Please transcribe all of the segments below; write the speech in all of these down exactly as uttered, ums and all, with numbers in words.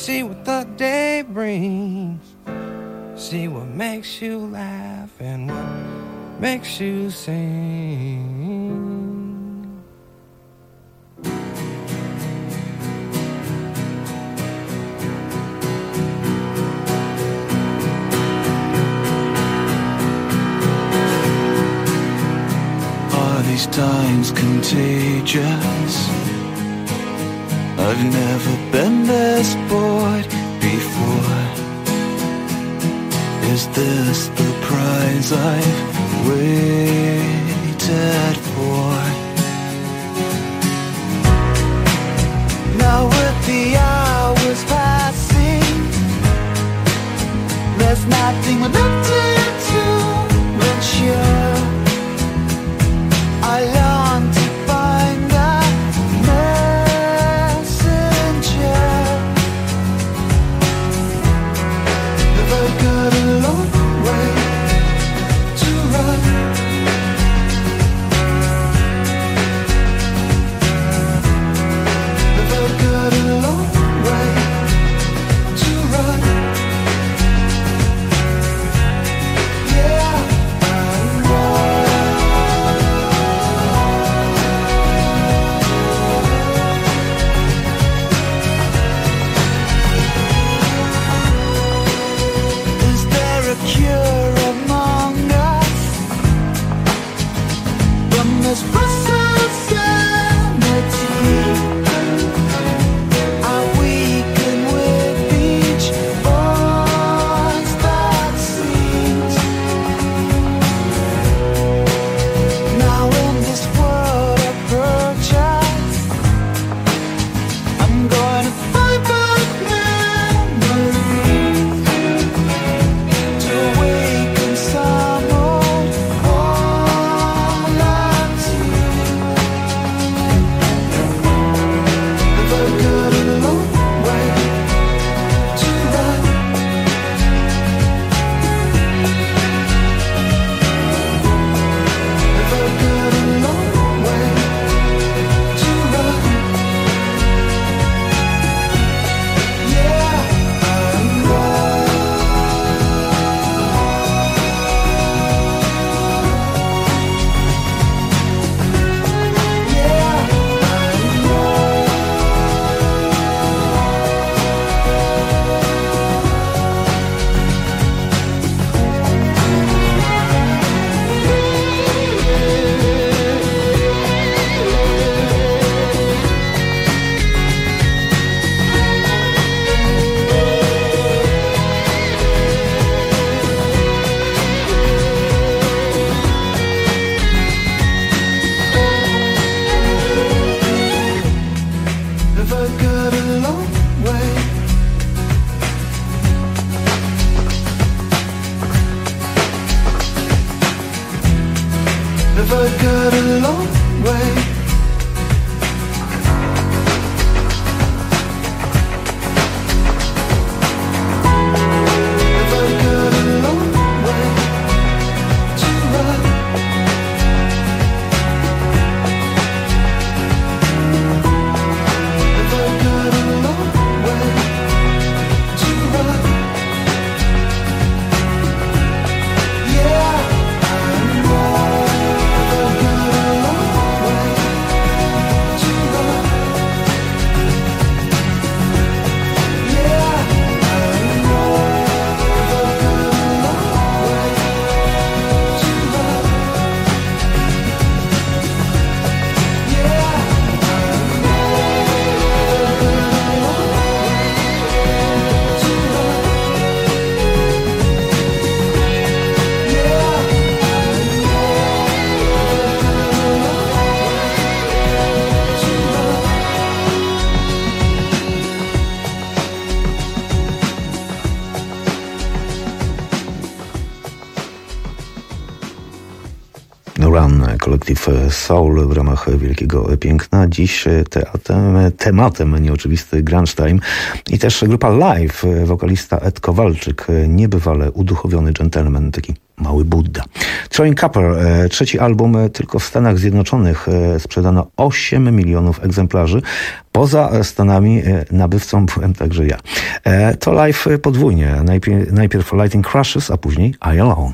See what the day brings. See what makes you laugh and what makes you sing. Are these times contagious? I've never been this bored before. Is this the prize I've waited for? Now with the hours passing, there's nothing left to ensure. I long to find the messenger. Run, kolektyw Soul w ramach Wielkiego Piękna. Dziś teatem, tematem nieoczywisty grunge time i też grupa Live, wokalista Ed Kowalczyk, niebywale uduchowiony dżentelmen, taki mały Budda. Throwing Copper, trzeci album, tylko w Stanach Zjednoczonych sprzedano osiem milionów egzemplarzy. Poza Stanami nabywcą byłem także ja. To Live podwójnie. Najpierw, najpierw Lighting Crushes, a później I Alone.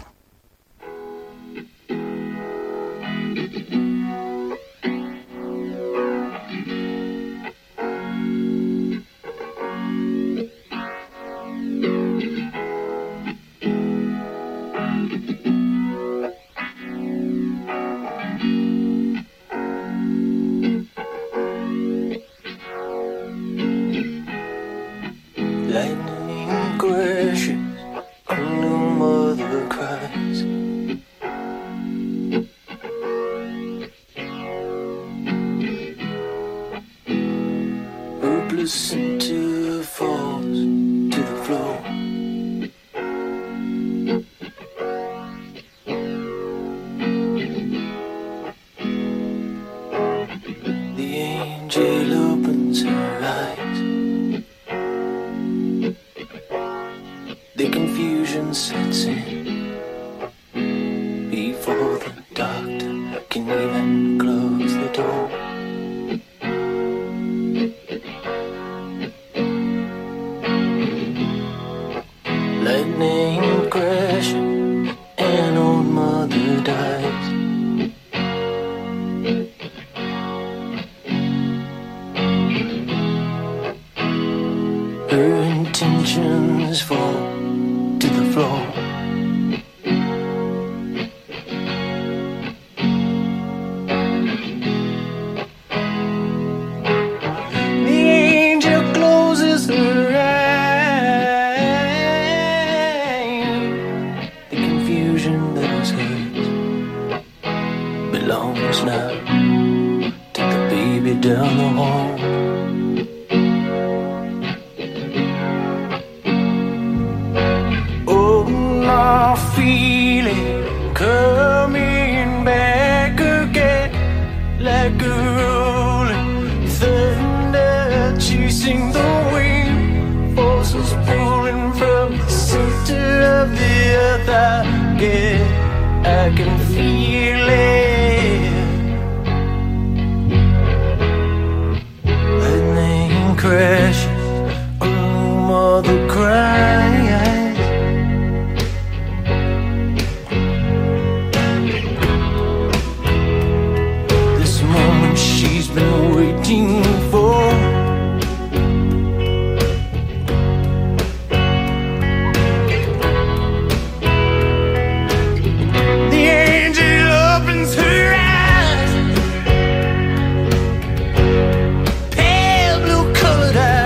Pale blue colored eyes.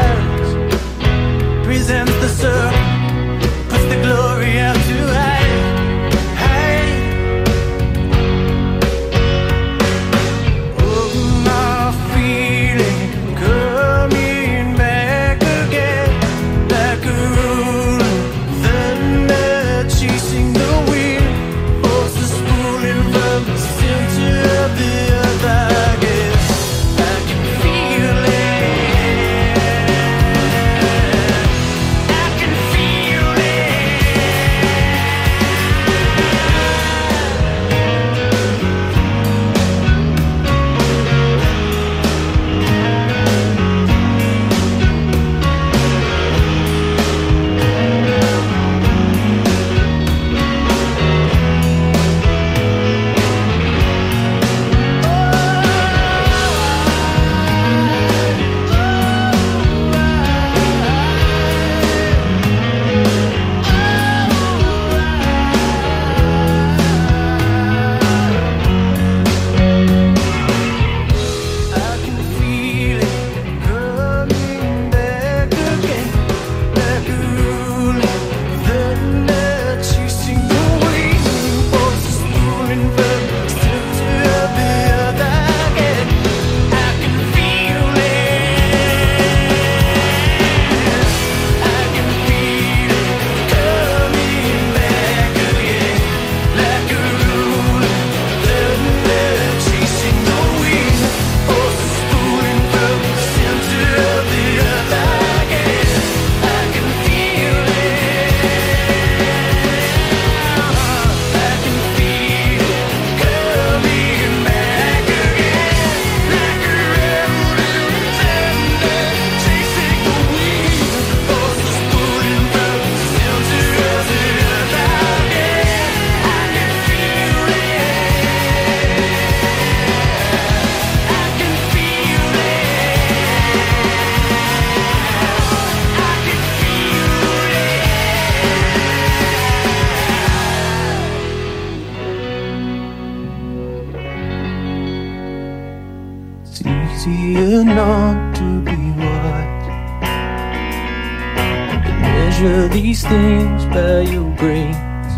you not to be what? You measure these things by your grace.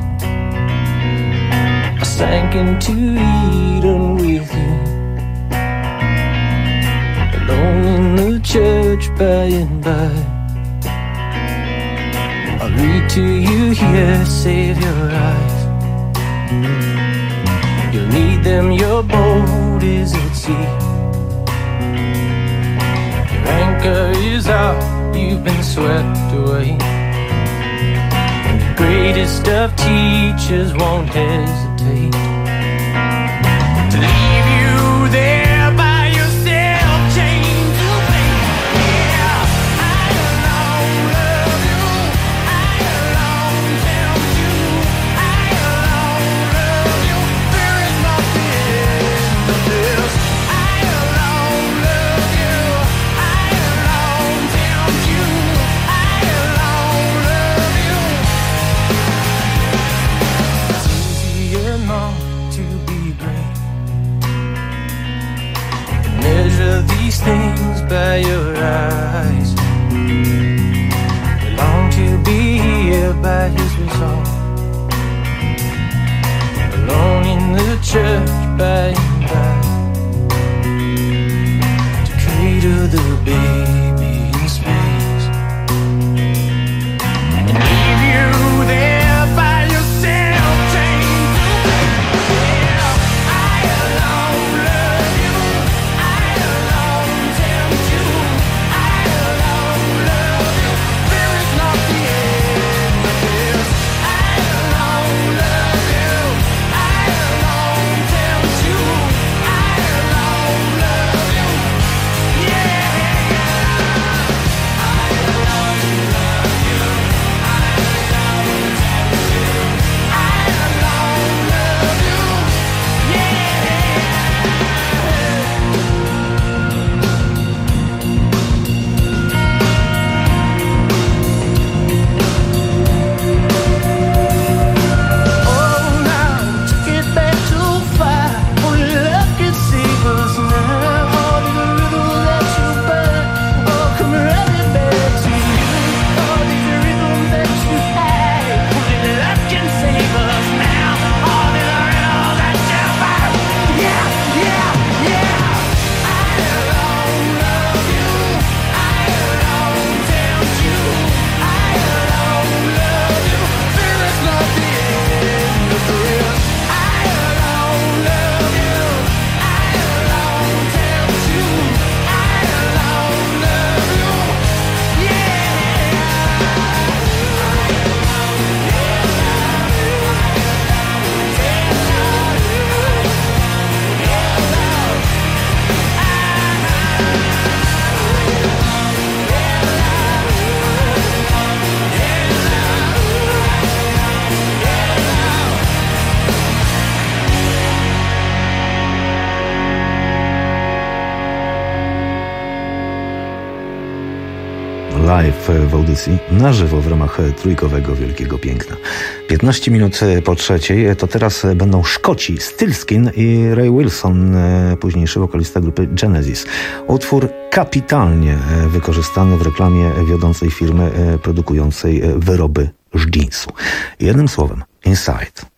I sank into Eden with you, alone in the church by and by. I'll read to you here, save your eyes. You'll need them, your boat is at sea. Your anchor is out, you've been swept away. And the greatest of teachers won't hesitate to leave you there by yourself, chained to faith. Yeah, I alone love you, I alone tempt you, I alone love you. There is nothing but this. I alone love you, I alone tempt you, I alone love you. It's easier not to be great. Measure these things by your eyes. We long to be here by his resolve, alone in the church by and by, to cradle the baby in space and leave you there by yourself, chained to faith. Yeah, I alone love you, I alone tempt you, I alone love you. There is not the end of this. I alone love you, I alone tempt you, I alone love you. Yeah, I alone love you, I alone tempt you, I alone love you. Yeah. Oh, now take it back too far. Only love can save us now. All the riddle that you burn, oh, come running back to you. All the rhythm that you had, only love can save us now. All the riddle that you burn, yeah, yeah, yeah. I alone love you, I alone tempt you, I alone love you. There is not the end of this. I alone love you, I alone tempt you, I alone love you. Yeah. Live w audycji na żywo w ramach trójkowego Wielkiego Piękna. piętnaście minut po trzeciej to teraz będą Szkoci Stillskin i Ray Wilson, późniejszy wokalista grupy Genesis. Utwór kapitalnie wykorzystany w reklamie wiodącej firmy produkującej wyroby z jeansu. Jednym słowem, Inside.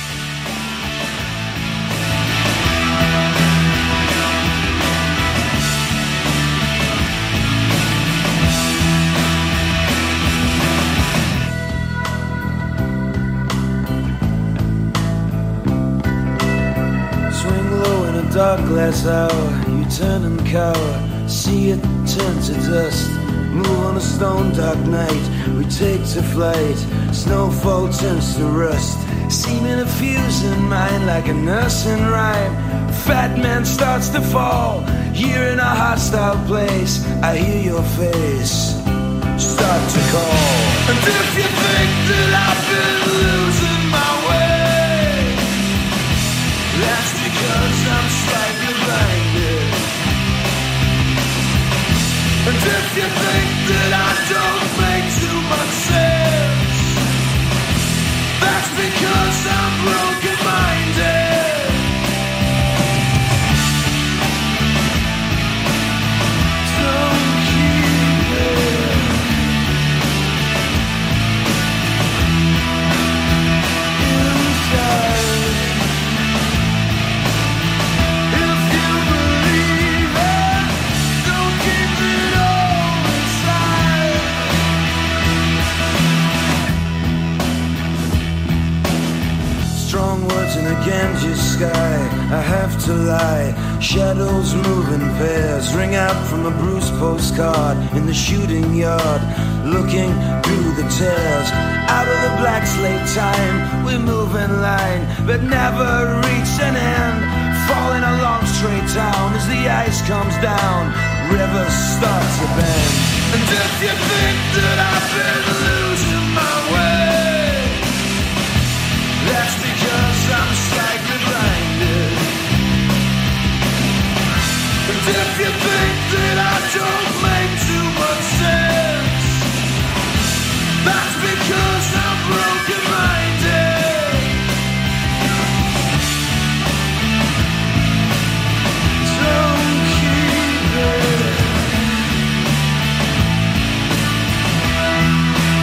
Swing low in a dark glass hour. You turn and cower. See it turn to dust. Move on a stone dark night. We take to flight. Snowfall turns to rust. Seeming to fuse in mind like a nursing rhyme. Fat man starts to fall. Here in a hostile place, I hear your face start to call. And if you think that I've been losing my way, that's because I'm slightly blinded. And if you think that I don't make too much sense, that's because I'm broken-minded. Ganges sky, I have to lie. Shadows move in pairs, ring out from a bruised postcard in the shooting yard, looking through the tears. Out of the black slate time, we move in line, but never reach an end. Falling along straight down as the ice comes down, rivers start to bend. And if you think that I've been losing my way, that's because I'm slightly blinded. And if you think that I don't make too much sense, that's because I'm broken-minded. Don't keep it.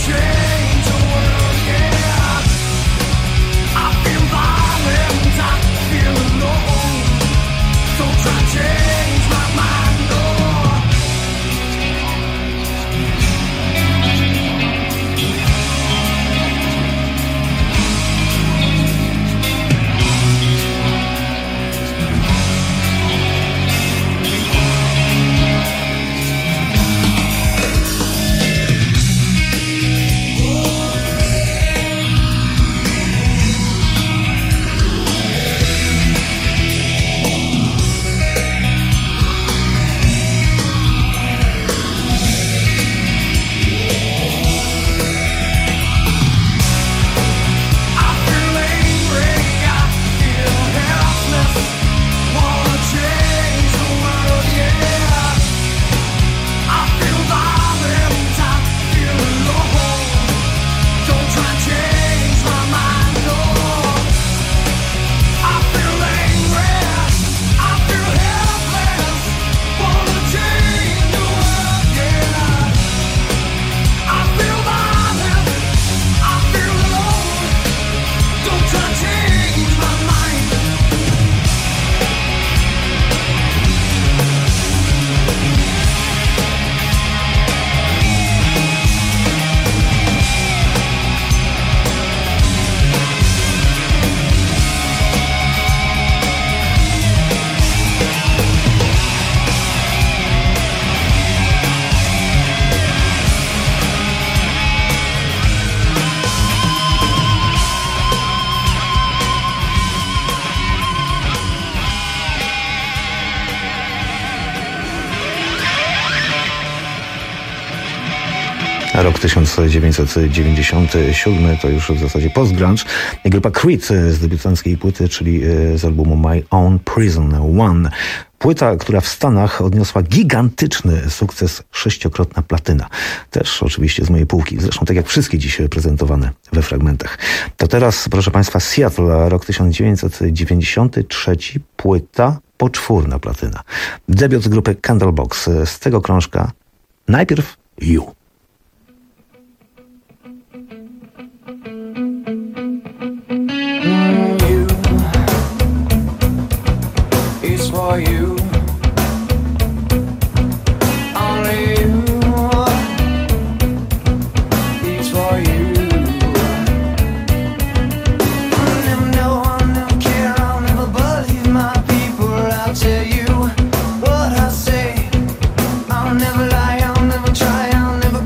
Rok tysiąc dziewięćset dziewięćdziesiąty siódmy to już w zasadzie post-grunge. Grupa Creed z debiutanckiej płyty, czyli z albumu My Own Prison One. Płyta, która w Stanach odniosła gigantyczny sukces, sześciokrotna platyna. Też oczywiście z mojej półki, zresztą tak jak wszystkie dziś prezentowane we fragmentach. To teraz, proszę Państwa, Seattle, rok tysiąc dziewięćset dziewięćdziesiąty trzeci, płyta poczwórna platyna. Debiut grupy Candlebox, z tego krążka najpierw You. For you, only you, it's for you. I'll never know, I'll never care, I'll never believe my people. I'll tell you what I say. I'll never lie, I'll never try, I'll never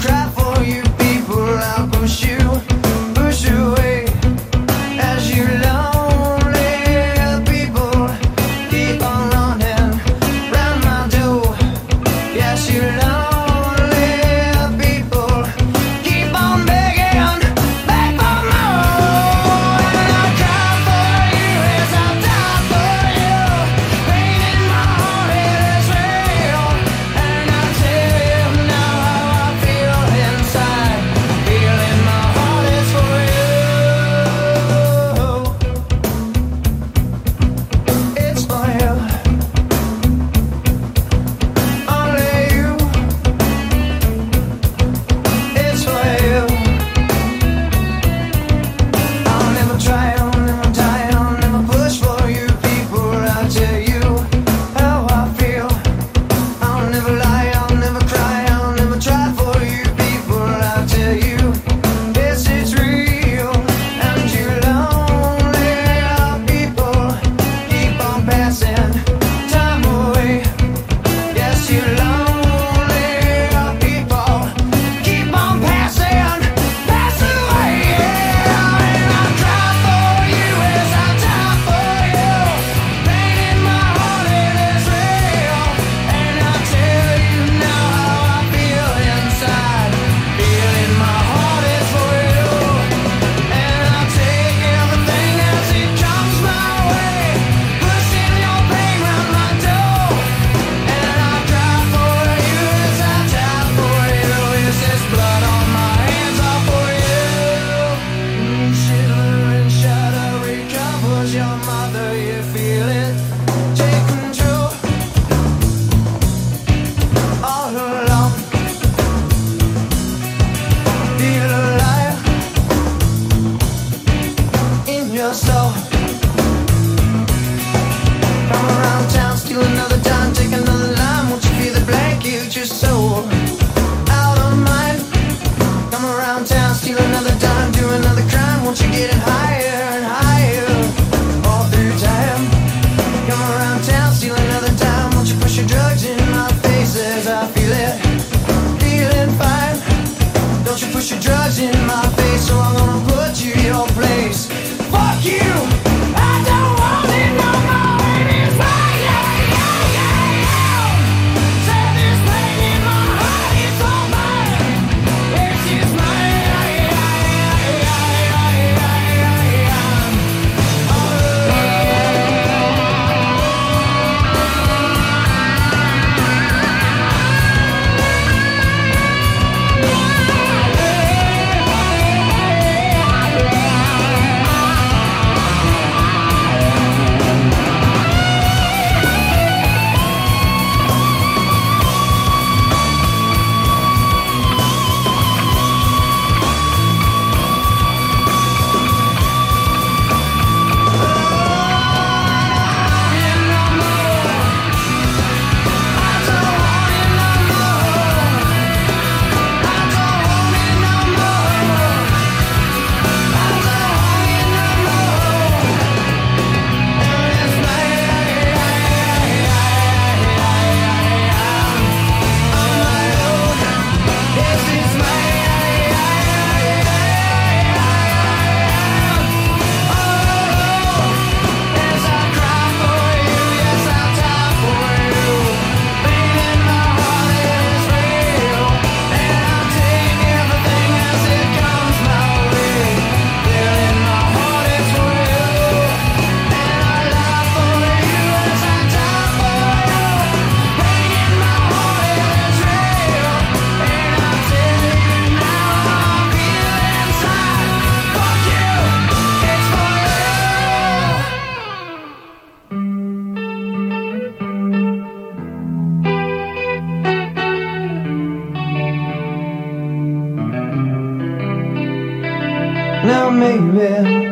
Now maybe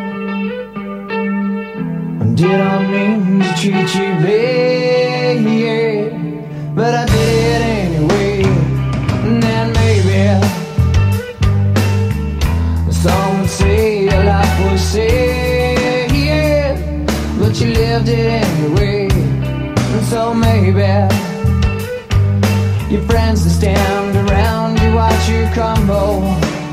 did I mean to treat you bad, yeah, but I did it anyway. And then maybe some would say your life was sad, yeah, but you lived it anyway. And so maybe your friends that stand around you watch you crumble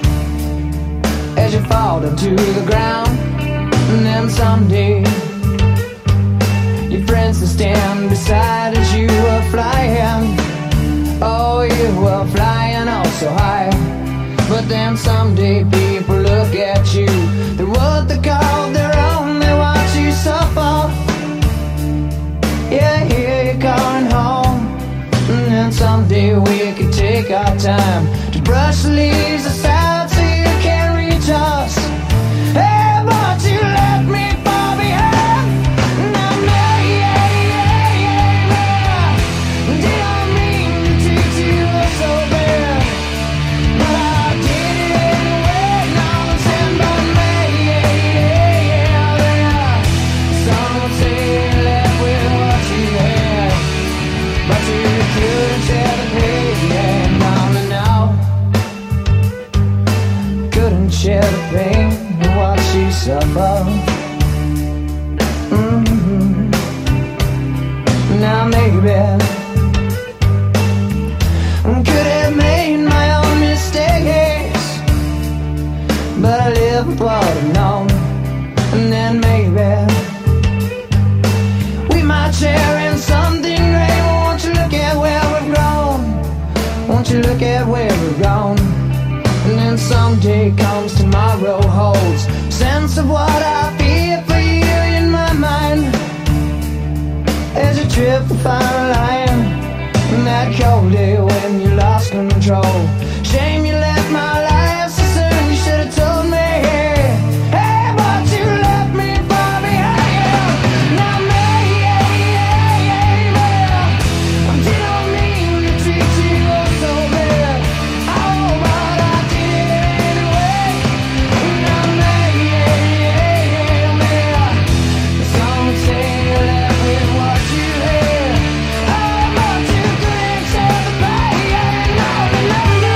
as you fall down to the ground. And then someday your friends that stand beside as you were flying, oh, you were flying oh so high. But then someday people look at you, they're what they call their own, they watch you suffer. Yeah, here you're going home. And then someday we could take our time to brush the leaves aside so you can't reach us. Hey, but you let me fall behind. Now, yeah, yeah, yeah, yeah, yeah. Did I mean to treat you so bad? But I did it anyway. Now I'm saying, but me, yeah, yeah, yeah, yeah. Some would say you left with what you had, but you couldn't share the pain, yeah, now and now. Couldn't share the pain and watch you suffer. Mm-hmm. Now maybe I could have made my own mistakes, but I live with what I've known. And then maybe we might share in something great. Won't you look at where we've grown? Won't you look at where we've gone? And then someday comes tomorrow holds sense of what I feel for you in my mind as you trip and find a line. And that cold day when you lost control, shame you left my life so soon. You should have told me, hey, hey, but you left me far behind. Now me, yeah, yeah, yeah, yeah. I didn't mean to treat you so bad. Oh, but I did it anyway. Now me, yeah, yeah, yeah, yeah. Some would say you left with what you had. Oh, but you couldn't share the pain. No, no, no.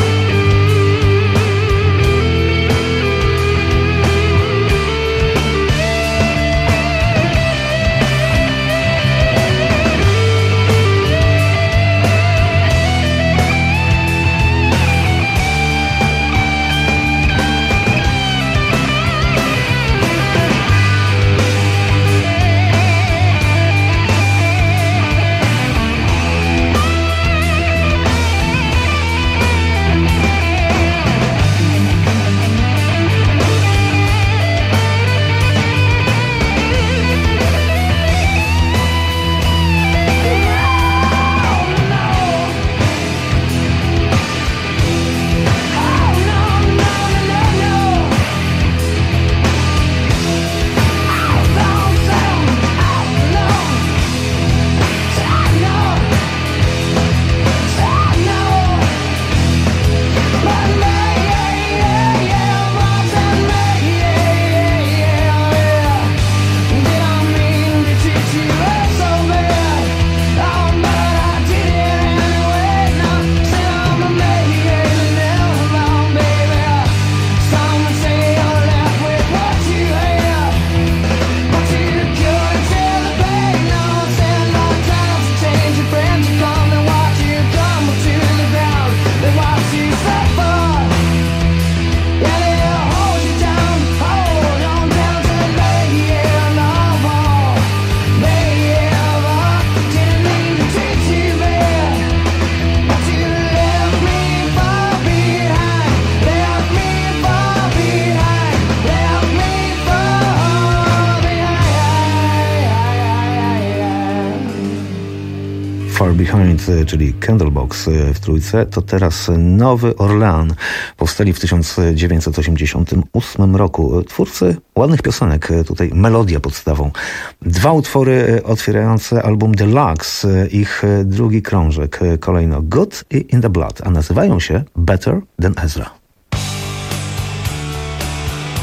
Far Behind, czyli Candlebox w trójce, to teraz Nowy Orlean. Powstali w tysiąc dziewięćset osiemdziesiątym ósmym roku. Twórcy ładnych piosenek, tutaj melodia podstawą. Dwa utwory otwierające album Deluxe, ich drugi krążek, kolejno Good i In the Blood, a nazywają się Better Than Ezra.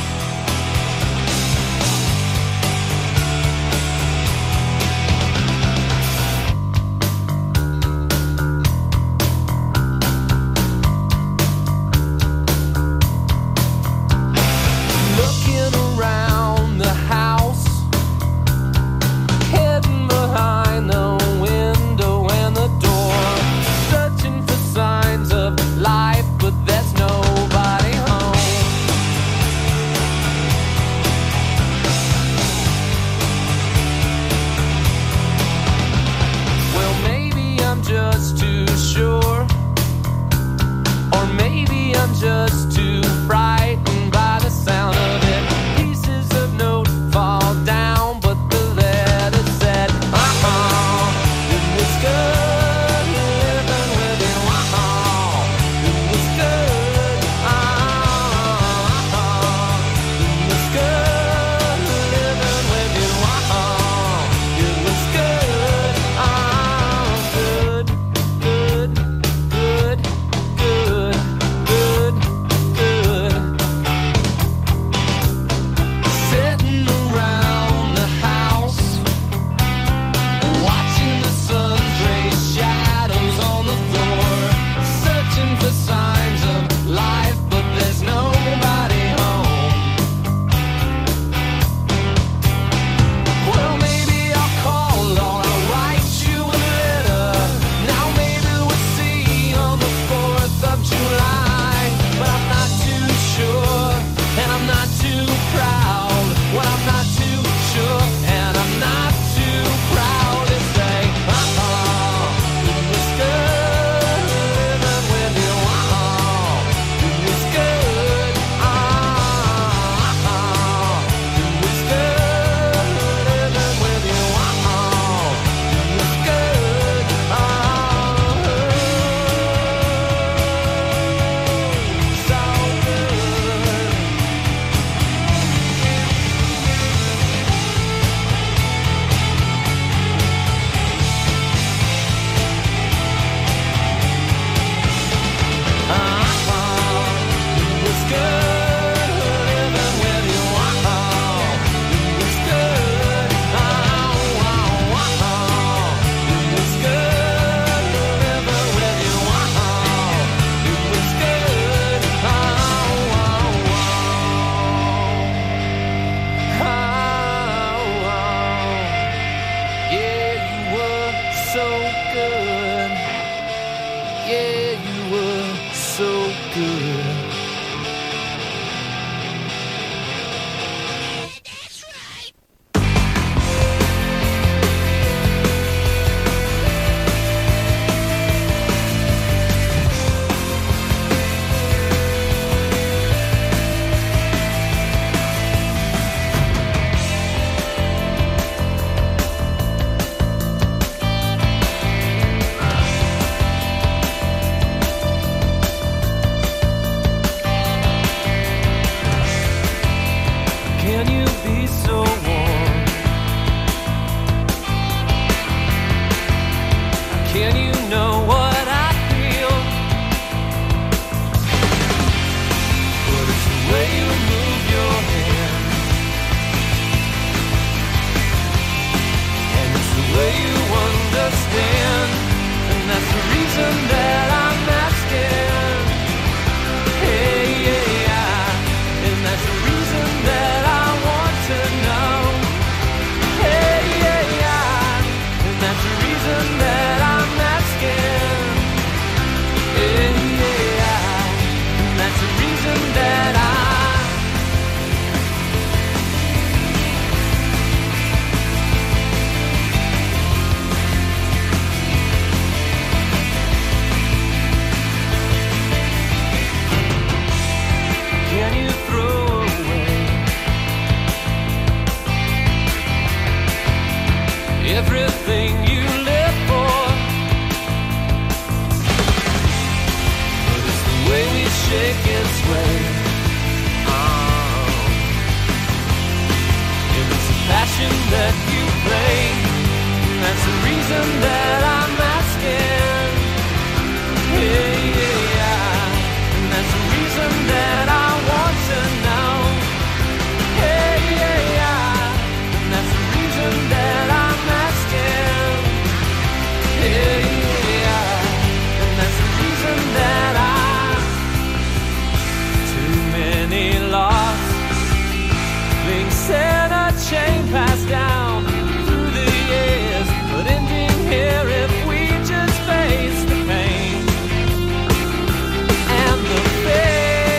and a chain passed down through the years, but ending here if we just face the pain and the fear.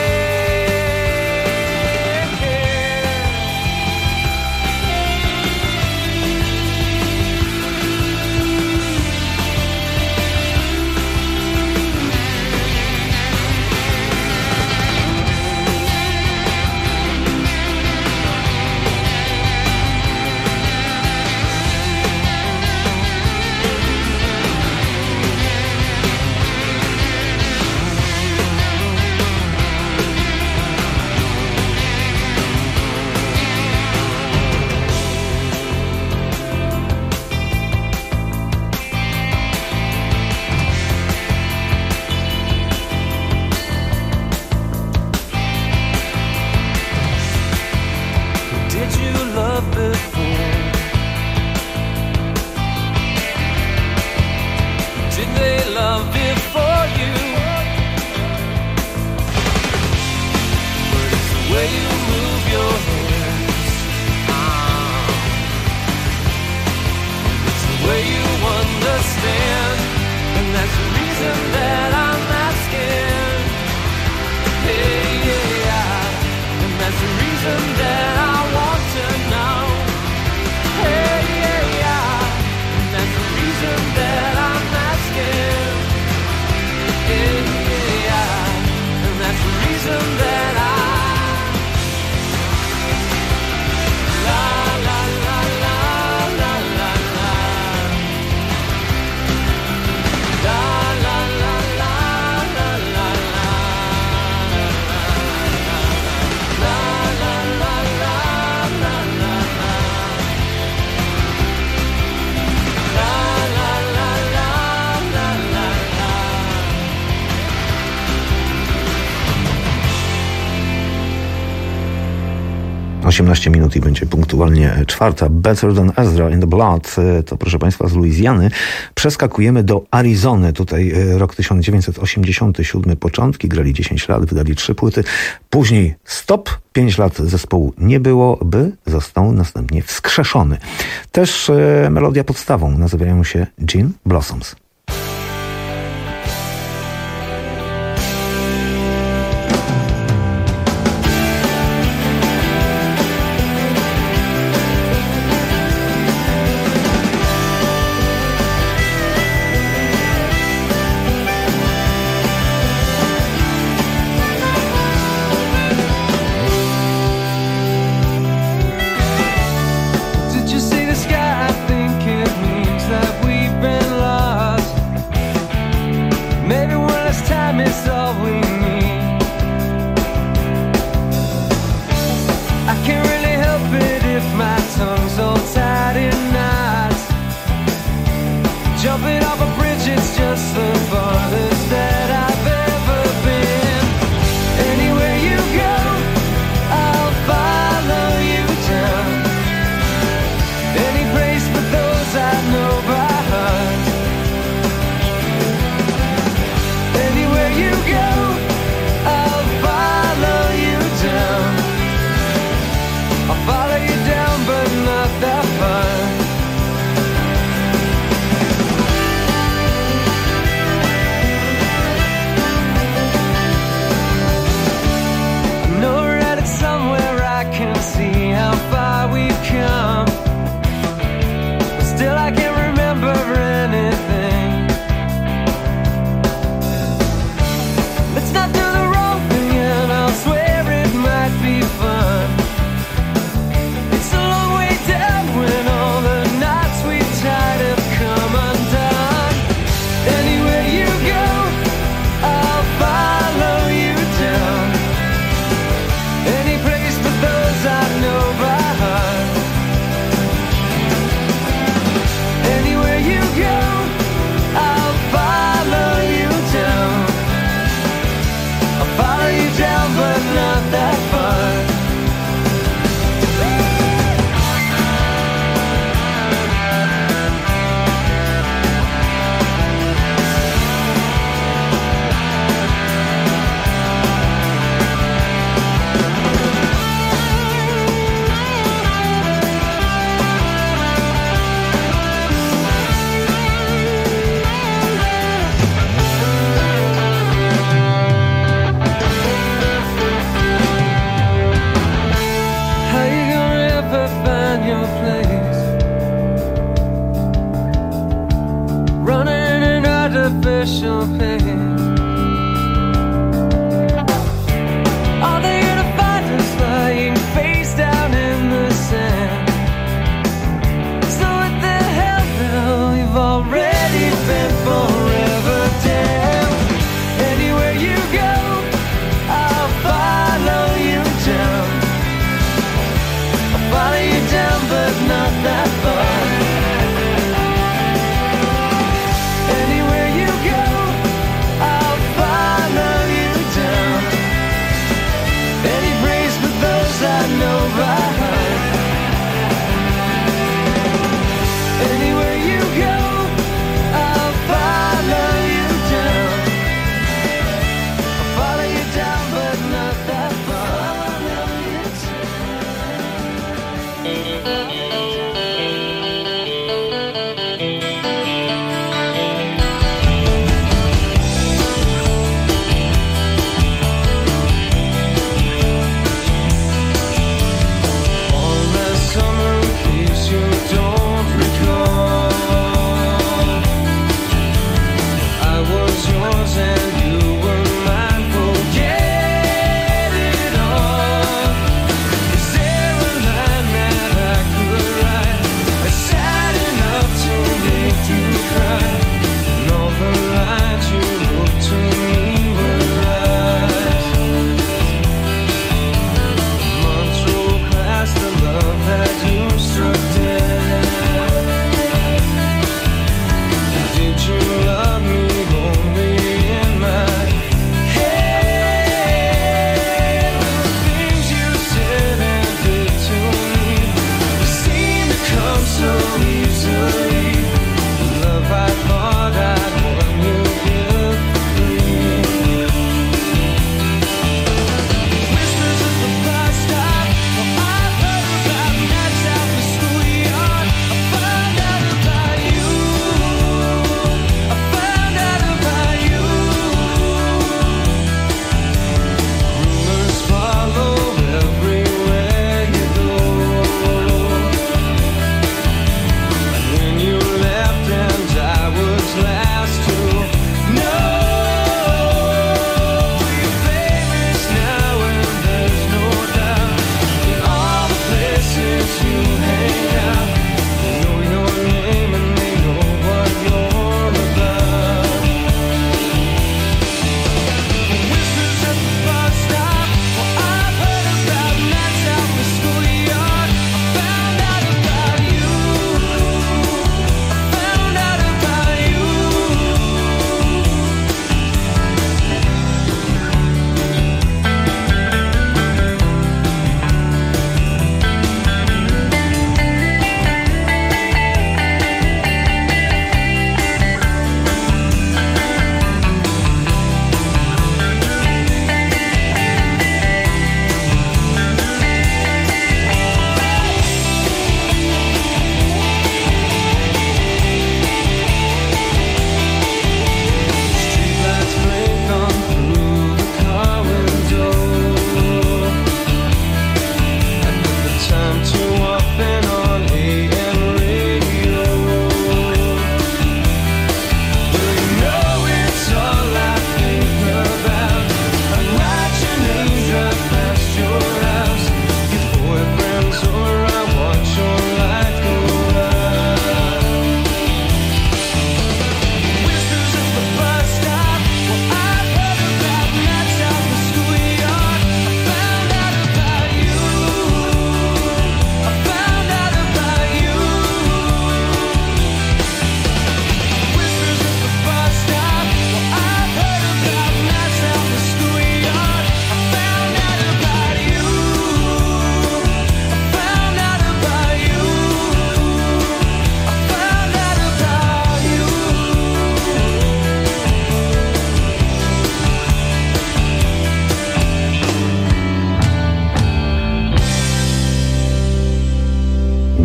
osiemnaście minut i będzie punktualnie czwarta. Better Than Ezra in the Blood, to proszę Państwa z Luizjany. Przeskakujemy do Arizony. Tutaj rok tysiąc dziewięćset osiemdziesiąty siódmy, początki. Grali dziesięć lat, wydali trzy płyty. Później stop, pięć lat zespołu nie było, by został następnie wskrzeszony. Też e, melodia podstawą. Nazywają się Gin Blossoms.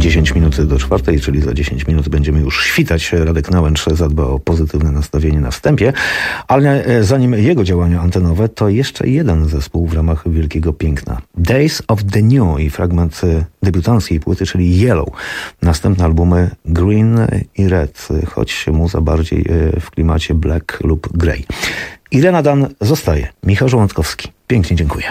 dziesięć minut do czwartej, czyli za dziesięć minut będziemy już świtać. Radek Nałęcz zadba o pozytywne nastawienie na wstępie, ale zanim jego działania antenowe, to jeszcze jeden zespół w ramach Wielkiego Piękna. Days of the New i fragment debiutanckiej płyty, czyli Yellow. Następne albumy Green i Red, choć muza bardziej w klimacie black lub grey. Irena Dan zostaje. Michał Żołądkowski. Pięknie dziękuję.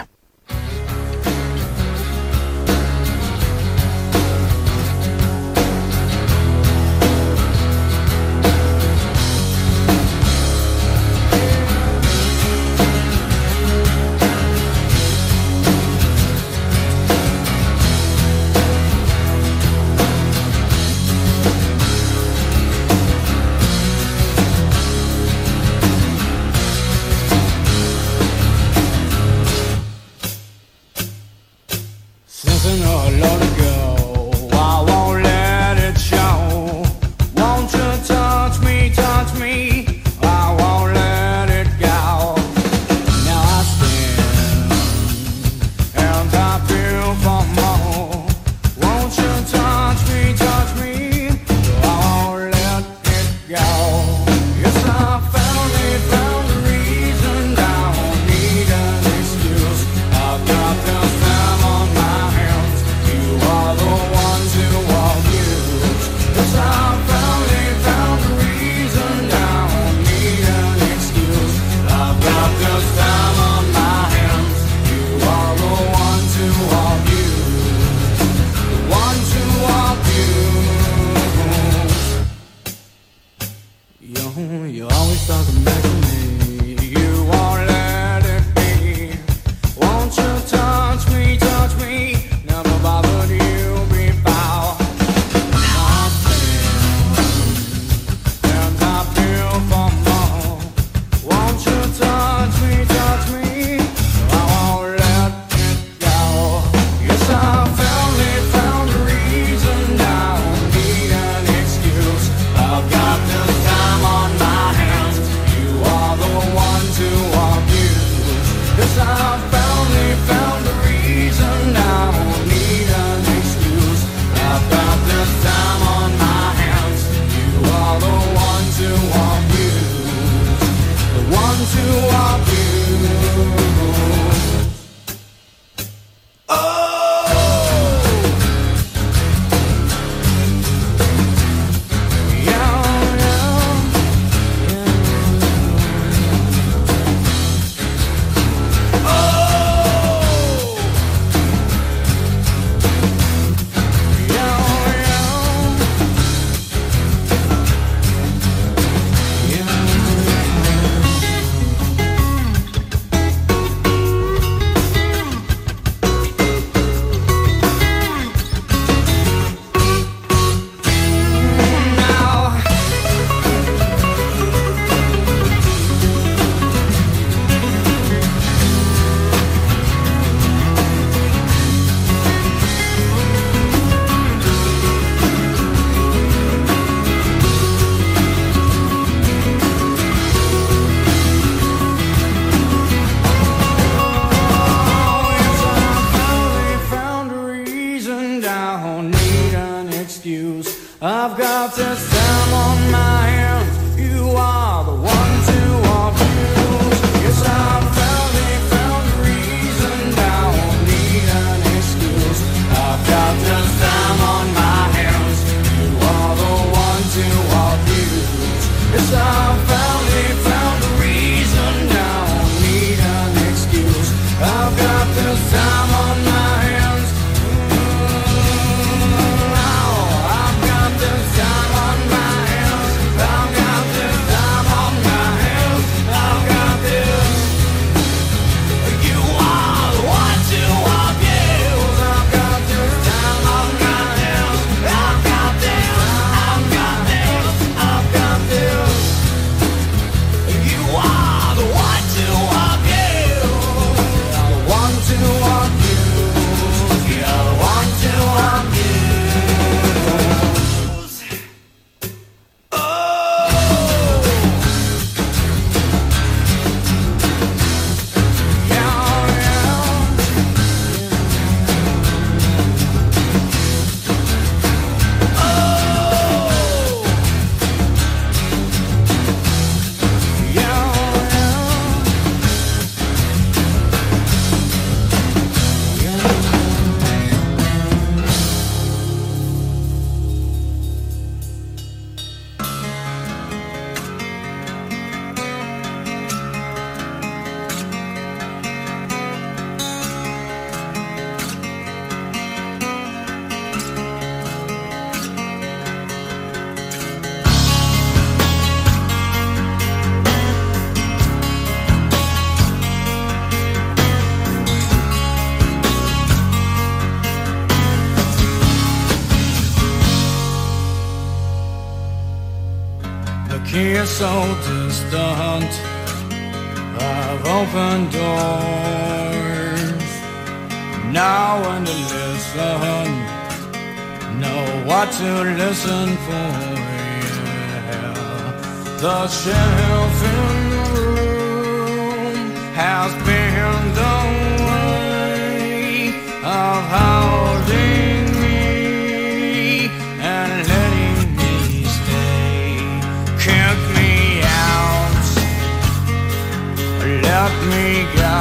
I've got this time on my hands. You are the one to abuse. Yes, I finally found a reason. I won't need an excuse. I've got this time on my hands. You are the one to abuse. Yes, I finally found a reason. I won't need an excuse. I've got this time on my hands. Time on my hands, I've got this time kiss so distant, I've opened doors. Now when to listen, know what to listen for, yeah. The shelf in the room has been the way of holding me and letting me stay. Kick me out, let me go.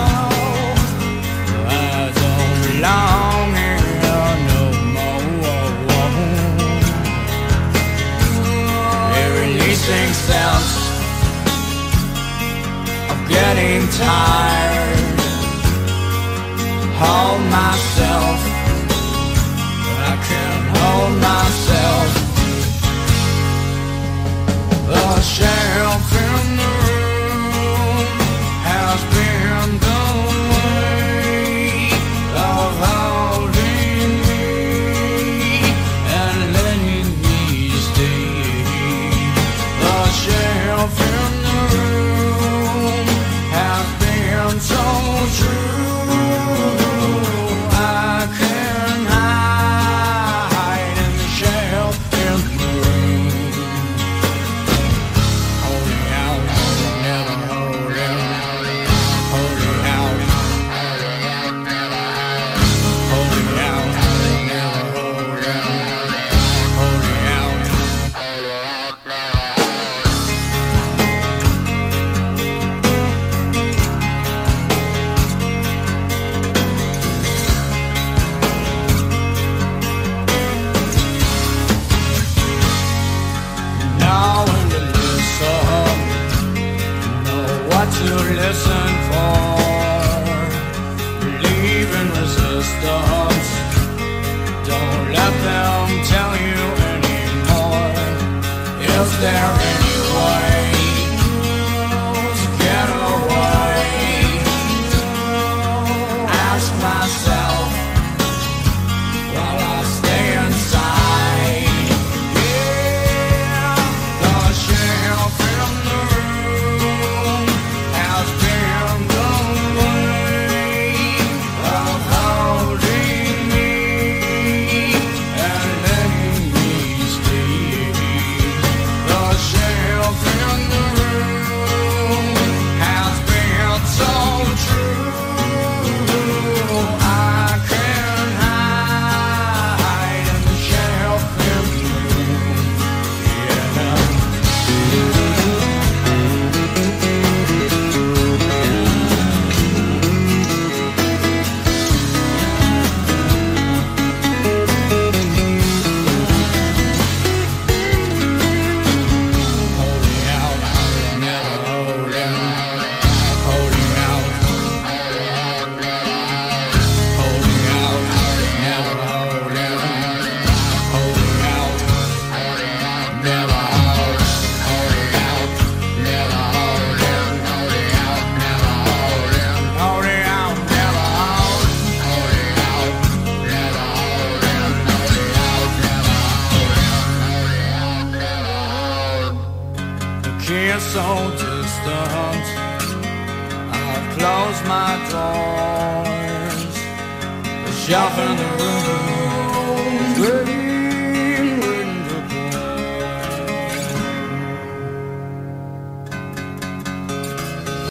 I don't belong here no more. They're releasing sense of getting tired. Hold myself, I can't hold myself. The shelf in the room has been the way of holding me and letting me stay. The shelf in the room has been so true. To listen for, believe in resistance. Don't let them tell you anymore. Is there any way to get away? Ask myself while I stay inside. Yeah, the shelf in the room has been the way of holding me and letting me stay. The shelf in the room has been so true. I can't hide in the shelf in the room. Yeah. So distant, I've closed my doors. The shelf in the room